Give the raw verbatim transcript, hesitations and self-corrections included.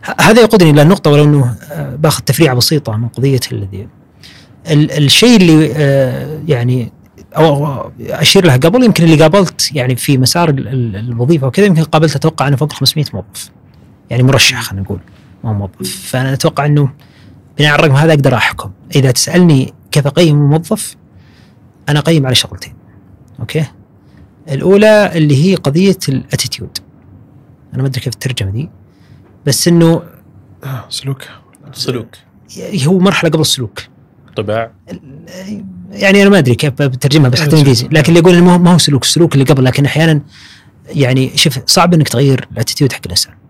هذا يقودني إلى النقطة، ولو أنه باخذ تفريعة بسيطة من قضية الذي الشيء اللي يعني أو أشير له قبل. يمكن اللي قابلت يعني في مسار الوظيفة وكذا، يمكن قابلت أتوقع أنه فوق خمسمائة موظف، يعني مرشح خلينا نقول ما موظف. فأنا أتوقع أنه بناء على الرقم هذا أقدر أحكم. إذا تسألني كيف أقيم الموظف، أنا أقيم على شغلتين. أوكي، الأولى اللي هي قضية الاتيتيود، أنا ما أدري كيف الترجمة دي، بس إنه آه سلوك سلوك هو مرحلة قبل السلوك، طباع، يعني أنا ما أدري كيف بترجمها بس حتى إنجليزي، لكن اللي يقول إنه ما هو سلوك، السلوك اللي قبل. لكن أحيانا يعني شوف صعب إنك تغير الاتيتيود حق الإنسان،